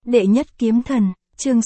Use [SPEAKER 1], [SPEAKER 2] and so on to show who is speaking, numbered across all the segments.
[SPEAKER 1] Đệ nhất kiếm thần, chương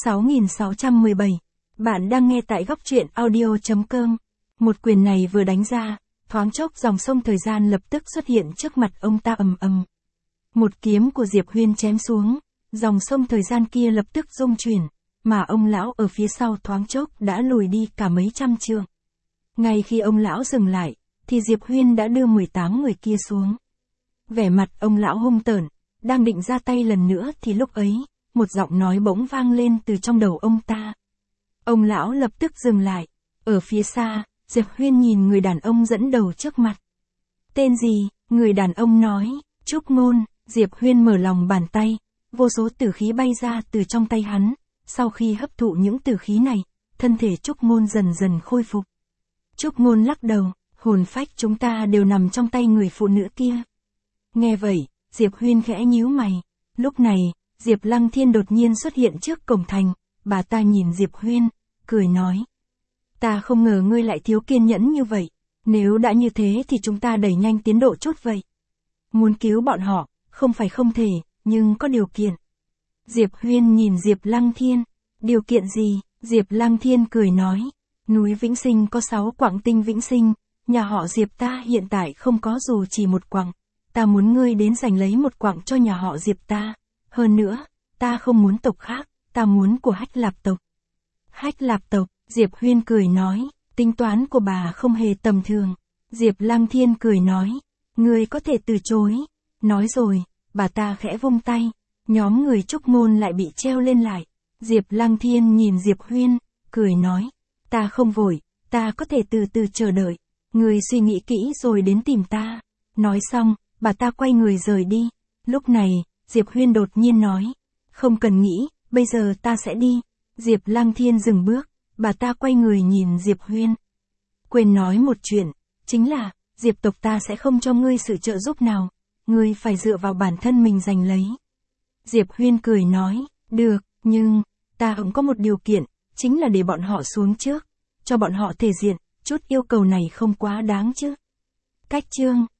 [SPEAKER 1] 6617. Bạn đang nghe tại góc truyện audio.com. Một quyền này vừa đánh ra, thoáng chốc dòng sông thời gian lập tức xuất hiện trước mặt ông ta ầm ầm. Một kiếm của Diệp Huyên chém xuống, dòng sông thời gian kia lập tức rung chuyển, mà ông lão ở phía sau thoáng chốc đã lùi đi cả mấy trăm trượng. Ngay khi ông lão dừng lại, thì Diệp Huyên đã đưa 18 người kia xuống. Vẻ mặt ông lão hung tợn, đang định ra tay lần nữa thì lúc ấy, một giọng nói bỗng vang lên từ trong đầu ông ta. Ông lão lập tức dừng lại. Ở phía xa, Diệp Huyên nhìn người đàn ông dẫn đầu trước mặt. Tên gì? Người đàn ông nói. Trúc Ngôn. Diệp Huyên mở lòng bàn tay, vô số tử khí bay ra từ trong tay hắn. Sau khi hấp thụ những tử khí này, thân thể Trúc Ngôn dần dần khôi phục. Trúc Ngôn lắc đầu, hồn phách chúng ta đều nằm trong tay người phụ nữ kia. Nghe vậy, Diệp Huyên khẽ nhíu mày. Lúc này, Diệp Lăng Thiên đột nhiên xuất hiện trước cổng thành, bà ta nhìn Diệp Huyên, cười nói. Ta không ngờ ngươi lại thiếu kiên nhẫn như vậy, nếu đã như thế thì chúng ta đẩy nhanh tiến độ chút vậy. Muốn cứu bọn họ, không phải không thể, nhưng có điều kiện. Diệp Huyên nhìn Diệp Lăng Thiên, điều kiện gì? Diệp Lăng Thiên cười nói, núi Vĩnh Sinh có 6 quặng tinh Vĩnh Sinh, nhà họ Diệp ta hiện tại không có dù chỉ một quặng, ta muốn ngươi đến giành lấy một quặng cho nhà họ Diệp ta. Hơn nữa, ta không muốn tộc khác, ta muốn của Hách Lạp tộc. Hách Lạp tộc, Diệp Huyên cười nói, tính toán của bà không hề tầm thường. Diệp Lăng Thiên cười nói, ngươi có thể từ chối. Nói rồi, bà ta khẽ vung tay, nhóm người Trúc Ngôn lại bị treo lên lại. Diệp Lăng Thiên nhìn Diệp Huyên, cười nói, ta không vội, ta có thể từ từ chờ đợi. Ngươi suy nghĩ kỹ rồi đến tìm ta. Nói xong, bà ta quay người rời đi. Lúc này, Diệp Huyên đột nhiên nói, không cần nghĩ, bây giờ ta sẽ đi. Diệp Lăng Thiên dừng bước, bà ta quay người nhìn Diệp Huyên. Quên nói một chuyện, chính là, Diệp tộc ta sẽ không cho ngươi sự trợ giúp nào, ngươi phải dựa vào bản thân mình giành lấy. Diệp Huyên cười nói, được, nhưng, ta cũng có một điều kiện, chính là để bọn họ xuống trước, cho bọn họ thể diện, chút yêu cầu này không quá đáng chứ. Cách chương